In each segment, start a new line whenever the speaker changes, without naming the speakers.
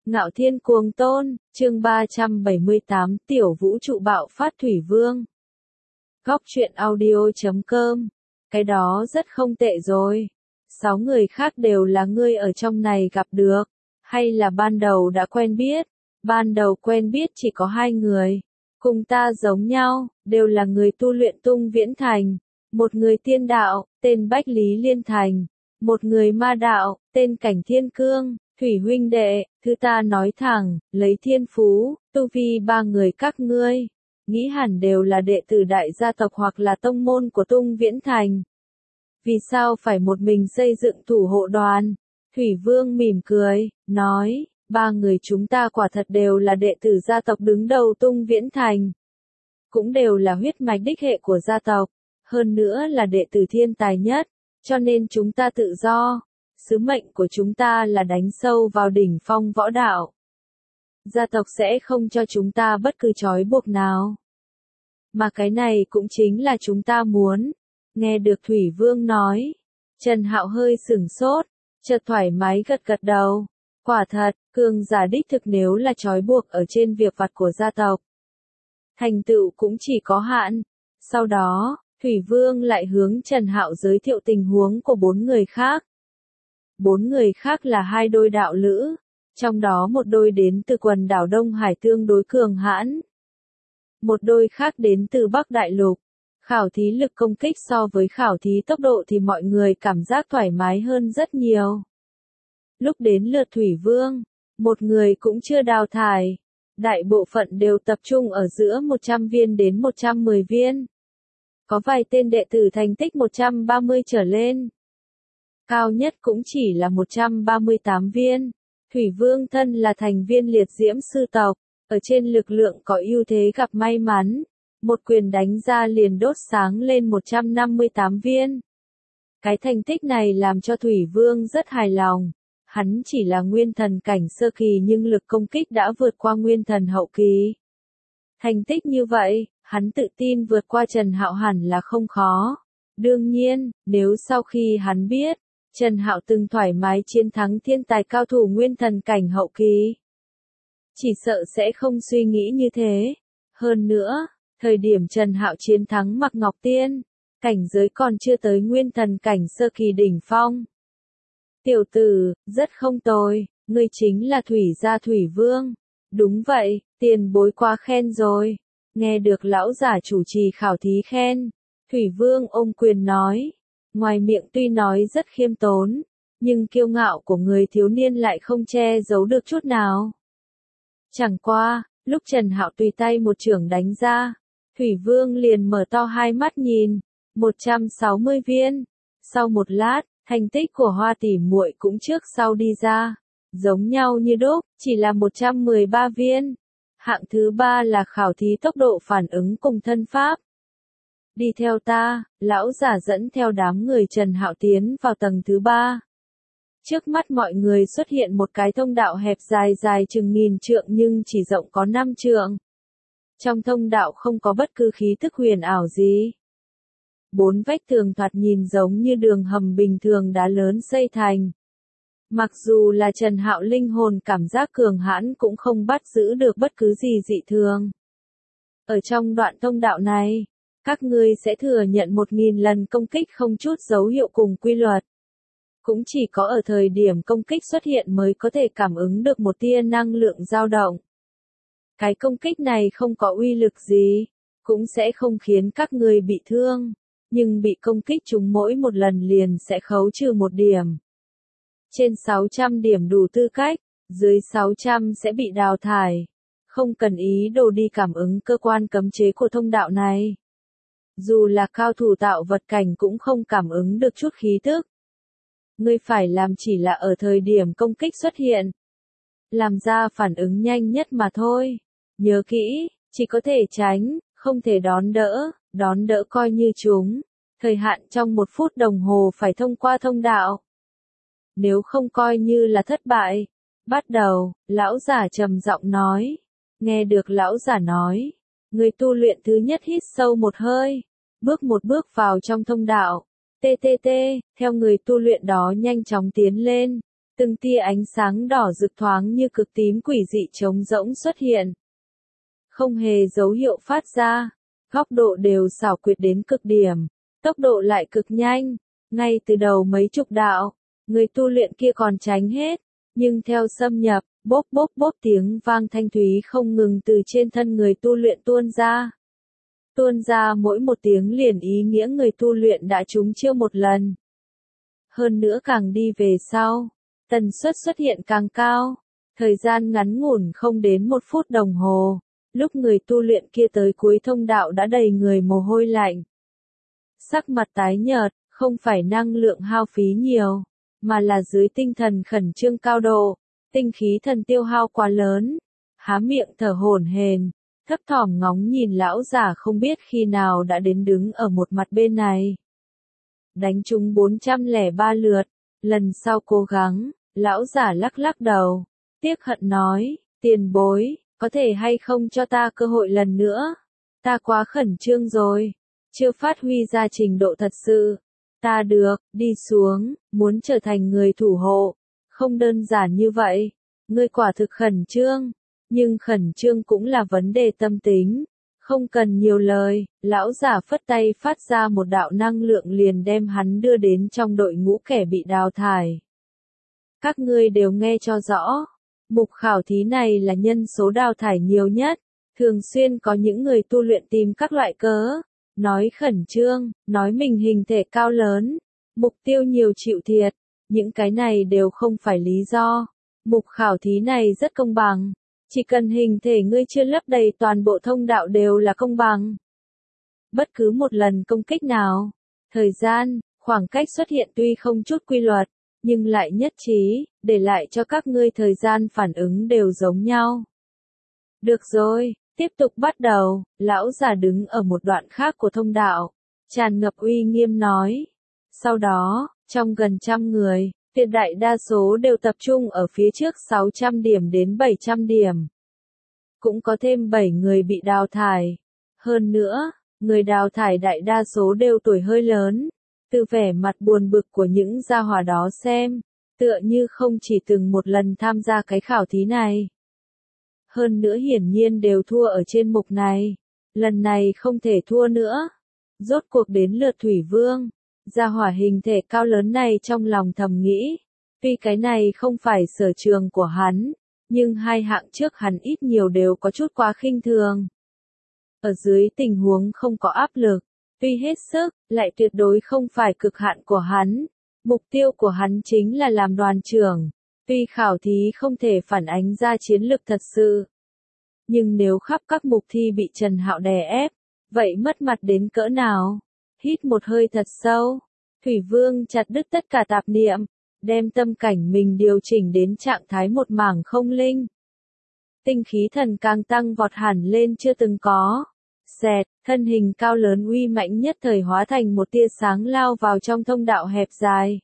Ngạo Thiên Cuồng Tôn, chương 378, Tiểu Vũ Trụ Bạo Phát Thủy Vương. Góc truyện audio.com. Cái đó rất không tệ rồi. 6 người khác đều là ngươi ở trong này gặp được, hay là ban đầu đã quen biết? Ban đầu quen biết chỉ có 2 người, cùng ta giống nhau, đều là người tu luyện Tung Viễn Thành. Một người tiên đạo, tên Bách Lý Liên Thành. Một người ma đạo, tên Cảnh Thiên Cương. Thủy huynh đệ, thứ ta nói thẳng, lấy thiên phú, tu vi 3 người các ngươi, nghĩ hẳn đều là đệ tử đại gia tộc hoặc là tông môn của Tung Viễn Thành. Vì sao phải một mình xây dựng thủ hộ đoàn? Thủy Vương mỉm cười, nói, 3 người chúng ta quả thật đều là đệ tử gia tộc đứng đầu Tung Viễn Thành. Cũng đều là huyết mạch đích hệ của gia tộc, hơn nữa là đệ tử thiên tài nhất, cho nên chúng ta tự do. Sứ mệnh của chúng ta là đánh sâu vào đỉnh phong võ đạo. Gia tộc sẽ không cho chúng ta bất cứ trói buộc nào. Mà cái này cũng chính là chúng ta muốn. Nghe được Thủy Vương nói, Trần Hạo hơi sửng sốt, chợt thoải mái gật gật đầu. Quả thật, cường giả đích thực nếu là trói buộc ở trên việc vặt của gia tộc, thành tựu cũng chỉ có hạn. Sau đó, Thủy Vương lại hướng Trần Hạo giới thiệu tình huống của 4 người khác. 4 người khác là 2 đôi đạo lữ, trong đó một đôi đến từ quần đảo Đông Hải tương đối cường hãn. Một đôi khác đến từ Bắc Đại Lục. Khảo thí lực công kích so với khảo thí tốc độ thì mọi người cảm giác thoải mái hơn rất nhiều. Lúc đến lượt Thủy Vương, một người cũng chưa đào thải. Đại bộ phận đều tập trung ở giữa 100 viên đến 110 viên. Có vài tên đệ tử thành tích 130 trở lên. Cao nhất cũng chỉ là 138 viên. Thủy Vương thân là thành viên liệt diễm sư tộc, ở trên lực lượng có ưu thế gặp may mắn. Một quyền đánh ra liền đốt sáng lên 158 viên. Cái thành tích này làm cho Thủy Vương rất hài lòng. Hắn chỉ là nguyên thần cảnh sơ kỳ nhưng lực công kích đã vượt qua nguyên thần hậu kỳ. Thành tích như vậy, hắn tự tin vượt qua Trần Hạo hẳn là không khó. Đương nhiên, nếu sau khi hắn biết, Trần Hạo từng thoải mái chiến thắng thiên tài cao thủ nguyên thần cảnh hậu kỳ, chỉ sợ sẽ không suy nghĩ như thế. Hơn nữa, thời điểm Trần Hạo chiến thắng Mạc Ngọc Tiên, cảnh giới còn chưa tới nguyên thần cảnh sơ kỳ đỉnh phong. Tiểu tử, rất không tồi, ngươi chính là Thủy gia Thủy Vương. Đúng vậy, tiền bối quá khen rồi. Nghe được lão giả chủ trì khảo thí khen, Thủy Vương ôm quyền nói. Ngoài miệng tuy nói rất khiêm tốn, nhưng kiêu ngạo của người thiếu niên lại không che giấu được chút nào. Chẳng qua, lúc Trần Hạo tùy tay một chưởng đánh ra, Thủy Vương liền mở to hai mắt nhìn, 160 viên. Sau một lát, thành tích của Hoa tỷ muội cũng trước sau đi ra, giống nhau như đúc, chỉ là 113 viên. Hạng thứ 3 là khảo thí tốc độ phản ứng cùng thân pháp. Đi theo ta, lão giả dẫn theo đám người Trần Hạo tiến vào tầng thứ 3. Trước mắt mọi người xuất hiện một cái thông đạo hẹp dài dài chừng 1000 trượng nhưng chỉ rộng có 5 trượng. Trong thông đạo không có bất cứ khí tức huyền ảo gì. 4 vách tường thoạt nhìn giống như đường hầm bình thường đá lớn xây thành. Mặc dù là Trần Hạo linh hồn cảm giác cường hãn cũng không bắt giữ được bất cứ gì dị thường. Ở trong đoạn thông đạo này, các ngươi sẽ thừa nhận 1000 lần công kích không chút dấu hiệu cùng quy luật. Cũng chỉ có ở thời điểm công kích xuất hiện mới có thể cảm ứng được một tia năng lượng dao động. Cái công kích này không có uy lực gì, cũng sẽ không khiến các ngươi bị thương, nhưng bị công kích trúng mỗi một lần liền sẽ khấu trừ 1 điểm. Trên 600 điểm đủ tư cách, dưới 600 sẽ bị đào thải. Không cần ý đồ đi cảm ứng cơ quan cấm chế của thông đạo này. Dù là cao thủ tạo vật cảnh cũng không cảm ứng được chút khí tức. Ngươi phải làm chỉ là ở thời điểm công kích xuất hiện, làm ra phản ứng nhanh nhất mà thôi. Nhớ kỹ, chỉ có thể tránh, không thể đón đỡ coi như trúng. Thời hạn trong 1 phút đồng hồ phải thông qua thông đạo. Nếu không coi như là thất bại. Bắt đầu, lão giả trầm giọng nói. Nghe được lão giả nói, người tu luyện thứ nhất hít sâu một hơi, bước một bước vào trong thông đạo. TTT, theo người tu luyện đó nhanh chóng tiến lên. Từng tia ánh sáng đỏ rực thoáng như cực tím quỷ dị trống rỗng xuất hiện. Không hề dấu hiệu phát ra, góc độ đều xảo quyệt đến cực điểm, tốc độ lại cực nhanh, ngay từ đầu mấy chục đạo, người tu luyện kia còn tránh hết, nhưng theo xâm nhập, bốp bốp bốp tiếng vang thanh thúy không ngừng từ trên thân người tu luyện tuôn ra. Tuôn ra mỗi một tiếng liền ý nghĩa người tu luyện đã trúng chiêu một lần. Hơn nữa càng đi về sau, tần suất xuất hiện càng cao, thời gian ngắn ngủn không đến 1 phút đồng hồ, lúc người tu luyện kia tới cuối thông đạo đã đầy người mồ hôi lạnh. Sắc mặt tái nhợt, không phải năng lượng hao phí nhiều, mà là dưới tinh thần khẩn trương cao độ, tinh khí thần tiêu hao quá lớn, há miệng thở hổn hển, thấp thỏm ngóng nhìn lão giả không biết khi nào đã đến đứng ở một mặt bên này. Đánh trúng 403 lượt, lần sau cố gắng, lão giả lắc lắc đầu, tiếc hận nói, tiền bối, có thể hay không cho ta cơ hội lần nữa, ta quá khẩn trương rồi, chưa phát huy ra trình độ thật sự, ta được, đi xuống, muốn trở thành người thủ hộ, không đơn giản như vậy, ngươi quả thực khẩn trương, nhưng khẩn trương cũng là vấn đề tâm tính. Không cần nhiều lời, lão giả phất tay phát ra một đạo năng lượng liền đem hắn đưa đến trong đội ngũ kẻ bị đào thải. Các ngươi đều nghe cho rõ, mục khảo thí này là nhân số đào thải nhiều nhất, thường xuyên có những người tu luyện tìm các loại cớ, nói khẩn trương, nói mình hình thể cao lớn, mục tiêu nhiều chịu thiệt, những cái này đều không phải lý do. Mục khảo thí này rất công bằng. Chỉ cần hình thể ngươi chưa lấp đầy toàn bộ thông đạo đều là công bằng. Bất cứ một lần công kích nào, thời gian, khoảng cách xuất hiện tuy không chút quy luật, nhưng lại nhất trí, để lại cho các ngươi thời gian phản ứng đều giống nhau. Được rồi, tiếp tục bắt đầu, lão già đứng ở một đoạn khác của thông đạo, tràn ngập uy nghiêm nói. Sau đó, trong gần 100 người, tuyệt đại đa số đều tập trung ở phía trước 600 điểm đến 700 điểm. Cũng có thêm 7 người bị đào thải. Hơn nữa, người đào thải đại đa số đều tuổi hơi lớn. Từ vẻ mặt buồn bực của những gia hỏa đó xem, tựa như không chỉ từng một lần tham gia cái khảo thí này. Hơn nữa hiển nhiên đều thua ở trên mục này. Lần này không thể thua nữa. Rốt cuộc đến lượt Thủy Vương. Gia hỏa hình thể cao lớn này trong lòng thầm nghĩ, tuy cái này không phải sở trường của hắn, nhưng hai hạng trước hắn ít nhiều đều có chút quá khinh thường. Ở dưới tình huống không có áp lực, tuy hết sức, lại tuyệt đối không phải cực hạn của hắn. Mục tiêu của hắn chính là làm đoàn trưởng, tuy khảo thí không thể phản ánh ra chiến lược thật sự. Nhưng nếu khắp các mục thi bị Trần Hạo đè ép, vậy mất mặt đến cỡ nào? Hít một hơi thật sâu, Thủy Vương chặt đứt tất cả tạp niệm, đem tâm cảnh mình điều chỉnh đến trạng thái một mảng không linh. Tinh khí thần càng tăng vọt hẳn lên chưa từng có. Xẹt, thân hình cao lớn uy mãnh nhất thời hóa thành một tia sáng lao vào trong thông đạo hẹp dài.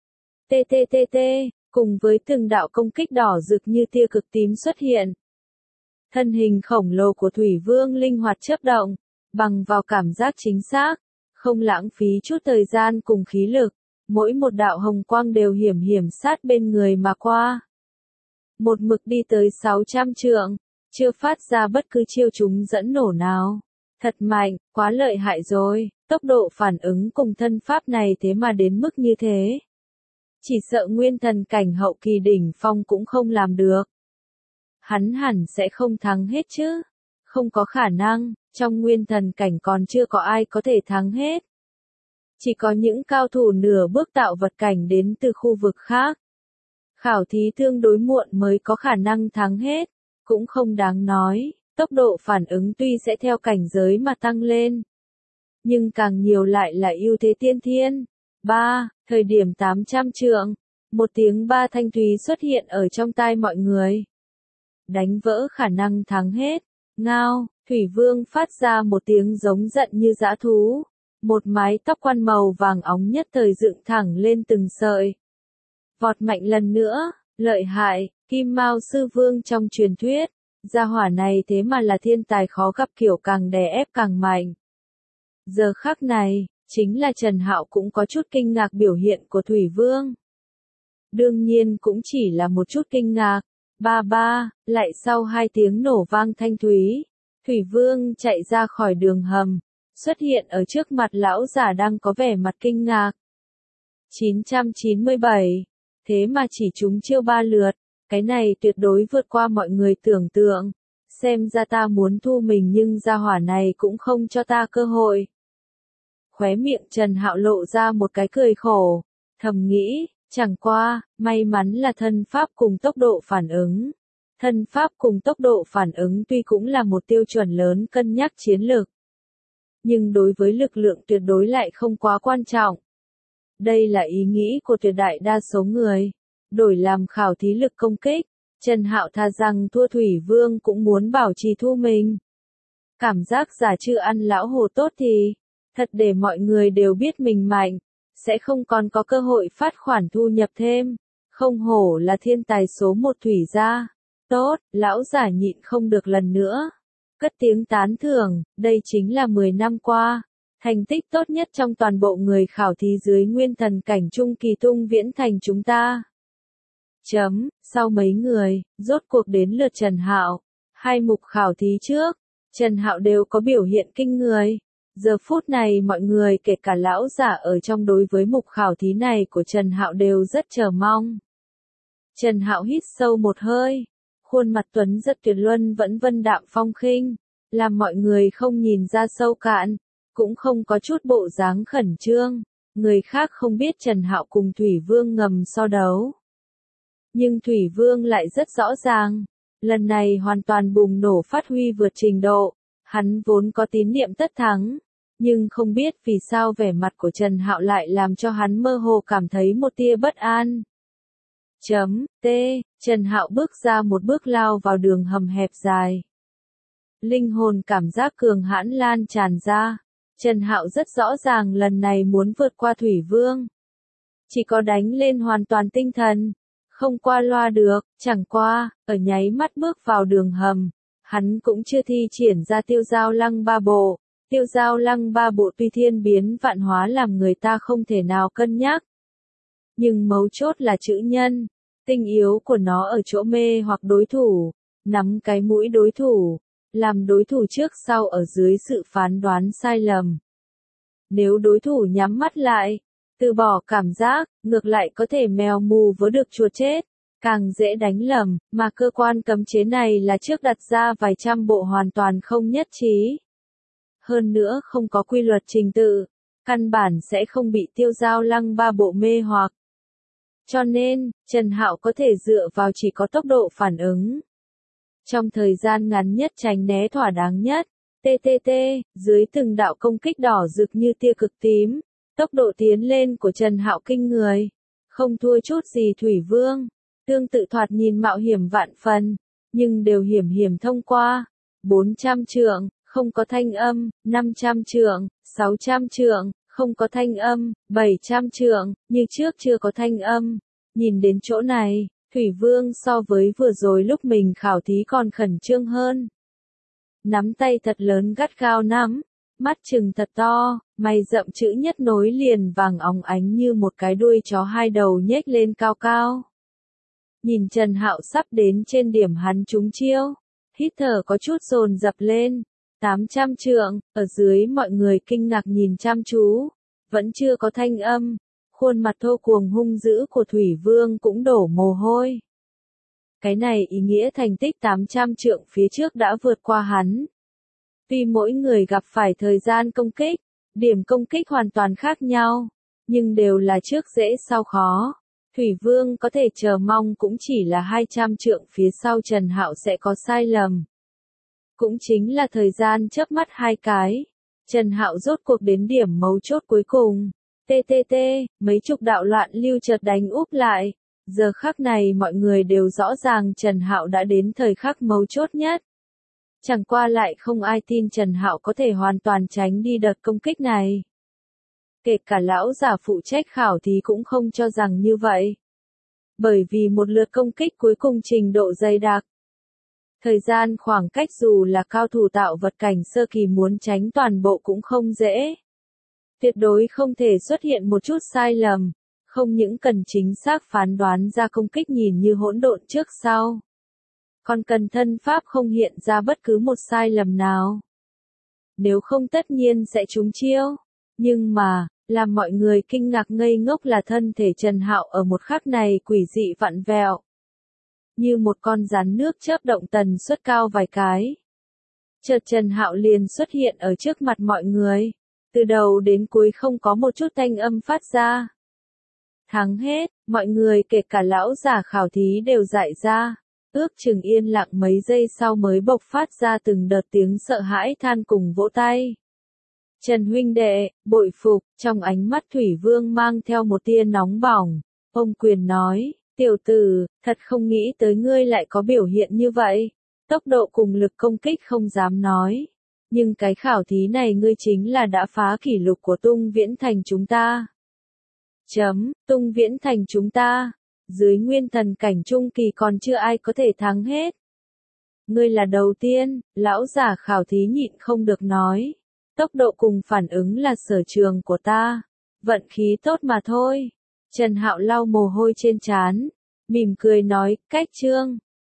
TTTT, cùng với từng đạo công kích đỏ rực như tia cực tím xuất hiện. Thân hình khổng lồ của Thủy Vương linh hoạt chớp động, bằng vào cảm giác chính xác, không lãng phí chút thời gian cùng khí lực, mỗi một đạo hồng quang đều hiểm hiểm sát bên người mà qua. Một mực đi tới 600 trượng, chưa phát ra bất cứ chiêu trúng dẫn nổ nào. Thật mạnh, quá lợi hại rồi, tốc độ phản ứng cùng thân pháp này thế mà đến mức như thế. Chỉ sợ nguyên thần cảnh hậu kỳ đỉnh phong cũng không làm được. Hắn hẳn sẽ không thắng hết chứ. Không có khả năng, trong nguyên thần cảnh còn chưa có ai có thể thắng hết. Chỉ có những cao thủ nửa bước tạo vật cảnh đến từ khu vực khác. Khảo thí tương đối muộn mới có khả năng thắng hết, cũng không đáng nói, tốc độ phản ứng tuy sẽ theo cảnh giới mà tăng lên. Nhưng càng nhiều lại là ưu thế tiên thiên. 3. Thời điểm 800 trượng, một tiếng ba thanh thúy xuất hiện ở trong tai mọi người. Đánh vỡ khả năng thắng hết. Ngao, Thủy Vương phát ra một tiếng giống giận như dã thú. Một mái tóc quan màu vàng óng nhất thời dựng thẳng lên từng sợi. Vọt mạnh lần nữa, lợi hại, Kim Mao Sư Vương trong truyền thuyết. Gia hỏa này thế mà là thiên tài khó gặp kiểu càng đè ép càng mạnh. Giờ khắc này, chính là Trần Hạo cũng có chút kinh ngạc biểu hiện của Thủy Vương. đương nhiên cũng chỉ là một chút kinh ngạc. Ba ba, lại sau 2 tiếng nổ vang thanh thúy, Thủy Vương chạy ra khỏi đường hầm, xuất hiện ở trước mặt lão giả đang có vẻ mặt kinh ngạc. 997, thế mà chỉ trúng chiêu 3 lượt, cái này tuyệt đối vượt qua mọi người tưởng tượng. Xem ra ta muốn thu mình nhưng gia hỏa này cũng không cho ta cơ hội. Khóe miệng Trần Hạo lộ ra một cái cười khổ, thầm nghĩ, chẳng qua, may mắn là thân pháp cùng tốc độ phản ứng. Thân pháp cùng tốc độ phản ứng tuy cũng là một tiêu chuẩn lớn cân nhắc chiến lược, nhưng đối với lực lượng tuyệt đối lại không quá quan trọng. Đây là ý nghĩ của tuyệt đại đa số người. Đổi làm khảo thí lực công kích, Trần Hạo thà rằng thua Thủy Vương cũng muốn bảo trì thu mình. Cảm giác giả chưa ăn lão hồ tốt thì, thật để mọi người đều biết mình mạnh, sẽ không còn có cơ hội phát khoản thu nhập thêm. Không hổ là thiên tài số 1 Thủy gia. Tốt, lão giả nhịn không được lần nữa. Cất tiếng tán thưởng, đây chính là 10 năm qua. Thành tích tốt nhất trong toàn bộ người khảo thí dưới nguyên thần cảnh trung kỳ Tung Viễn Thành chúng ta. Sau mấy người, rốt cuộc đến lượt Trần Hạo. 2 mục khảo thí trước, Trần Hạo đều có biểu hiện kinh người. Giờ phút này mọi người kể cả lão giả ở trong đối với mục khảo thí này của Trần Hạo đều rất chờ mong. Trần Hạo hít sâu một hơi, khuôn mặt tuấn rất tuyệt luân vẫn vân đạm phong khinh, làm mọi người không nhìn ra sâu cạn, cũng không có chút bộ dáng khẩn trương. Người khác không biết Trần Hạo cùng Thủy Vương ngầm so đấu. Nhưng Thủy Vương lại rất rõ ràng, lần này hoàn toàn bùng nổ phát huy vượt trình độ, hắn vốn có tín niệm tất thắng, nhưng không biết vì sao vẻ mặt của Trần Hạo lại làm cho hắn mơ hồ cảm thấy một tia bất an. Trần Hạo bước ra một bước lao vào đường hầm hẹp dài. Linh hồn cảm giác cường hãn lan tràn ra, Trần Hạo rất rõ ràng lần này muốn vượt qua Thủy Vương. Chỉ có đánh lên hoàn toàn tinh thần, không qua loa được, chẳng qua, ở nháy mắt bước vào đường hầm, hắn cũng chưa thi triển ra tiêu giao lăng ba bộ. Tiêu giao lăng ba bộ tuy thiên biến vạn hóa làm người ta không thể nào cân nhắc. Nhưng mấu chốt là chữ nhân, tinh yếu của nó ở chỗ mê hoặc đối thủ, nắm cái mũi đối thủ, làm đối thủ trước sau ở dưới sự phán đoán sai lầm. Nếu đối thủ nhắm mắt lại, từ bỏ cảm giác, ngược lại có thể mèo mù vớ được chuột chết, càng dễ đánh lầm, mà cơ quan cấm chế này là trước đặt ra vài trăm bộ hoàn toàn không nhất trí. Hơn nữa không có quy luật trình tự, căn bản sẽ không bị tiêu giao lăng ba bộ mê hoặc. Cho nên, Trần Hạo có thể dựa vào chỉ có tốc độ phản ứng. Trong thời gian ngắn nhất tránh né thỏa đáng nhất, dưới từng đạo công kích đỏ rực như tia cực tím, tốc độ tiến lên của Trần Hạo kinh người, không thua chút gì Thủy Vương, tương tự thoạt nhìn mạo hiểm vạn phần, nhưng đều hiểm hiểm thông qua. 400 trượng, không có thanh âm, 500 trượng, 600 trượng, không có thanh âm, 700 trượng, như trước chưa có thanh âm. Nhìn đến chỗ này, Thủy Vương so với vừa rồi lúc mình khảo thí còn khẩn trương hơn. Nắm tay thật lớn gắt gao nắm, mắt trừng thật to, mày rậm chữ nhất nối liền vàng óng ánh như một cái đuôi chó 2 đầu nhếch lên cao cao. Nhìn Trần Hạo sắp đến trên điểm hắn trúng chiêu, hít thở có chút dồn dập lên. 800 trượng, ở dưới mọi người kinh ngạc nhìn chăm chú, vẫn chưa có thanh âm, khuôn mặt thô cuồng hung dữ của Thủy Vương cũng đổ mồ hôi. Cái này ý nghĩa thành tích 800 trượng phía trước đã vượt qua hắn. Tuy mỗi người gặp phải thời gian công kích, điểm công kích hoàn toàn khác nhau, nhưng đều là trước dễ sau khó. Thủy Vương có thể chờ mong cũng chỉ là 200 trượng phía sau Trần Hạo sẽ có sai lầm. Cũng chính là thời gian chớp mắt 2 cái, Trần Hạo rốt cuộc đến điểm mấu chốt cuối cùng. Mấy chục đạo loạn lưu chợt đánh úp lại. Giờ khắc này mọi người đều rõ ràng Trần Hạo đã đến thời khắc mấu chốt nhất. Chẳng qua lại không ai tin Trần Hạo có thể hoàn toàn tránh đi đợt công kích này. Kể cả lão giả phụ trách khảo thí cũng không cho rằng như vậy. Bởi vì một lượt công kích cuối cùng trình độ dày đặc. Thời gian khoảng cách dù là cao thủ tạo vật cảnh sơ kỳ muốn tránh toàn bộ cũng không dễ. Tuyệt đối không thể xuất hiện một chút sai lầm, không những cần chính xác phán đoán ra công kích nhìn như hỗn độn trước sau, còn cần thân pháp không hiện ra bất cứ một sai lầm nào. Nếu không tất nhiên sẽ trúng chiêu. Nhưng mà, làm mọi người kinh ngạc ngây ngốc là thân thể Trần Hạo ở một khắc này quỷ dị vặn vẹo. Như một con rắn nước chớp động tần suất cao vài cái. Chợt Trần Hạo liền xuất hiện ở trước mặt mọi người. Từ đầu đến cuối không có một chút thanh âm phát ra. Thắng hết, mọi người kể cả lão giả khảo thí đều dại ra. Ước chừng yên lặng mấy giây sau mới bộc phát ra từng đợt tiếng sợ hãi than cùng vỗ tay. Trần huynh đệ, bội phục, trong ánh mắt Thủy Vương mang theo một tia nóng bỏng. Ông Quyền nói, tiểu tử, thật không nghĩ tới ngươi lại có biểu hiện như vậy. Tốc độ cùng lực công kích không dám nói. Nhưng cái khảo thí này ngươi chính là đã phá kỷ lục của Tung Viễn Thành chúng ta. Tung Viễn Thành chúng ta. Dưới nguyên thần cảnh trung kỳ còn chưa ai có thể thắng hết. Ngươi là đầu tiên, lão giả khảo thí nhịn không được nói. Tốc độ cùng phản ứng là sở trường của ta. Vận khí tốt mà thôi. Trần Hạo lau mồ hôi trên trán, mỉm cười nói, cách chương.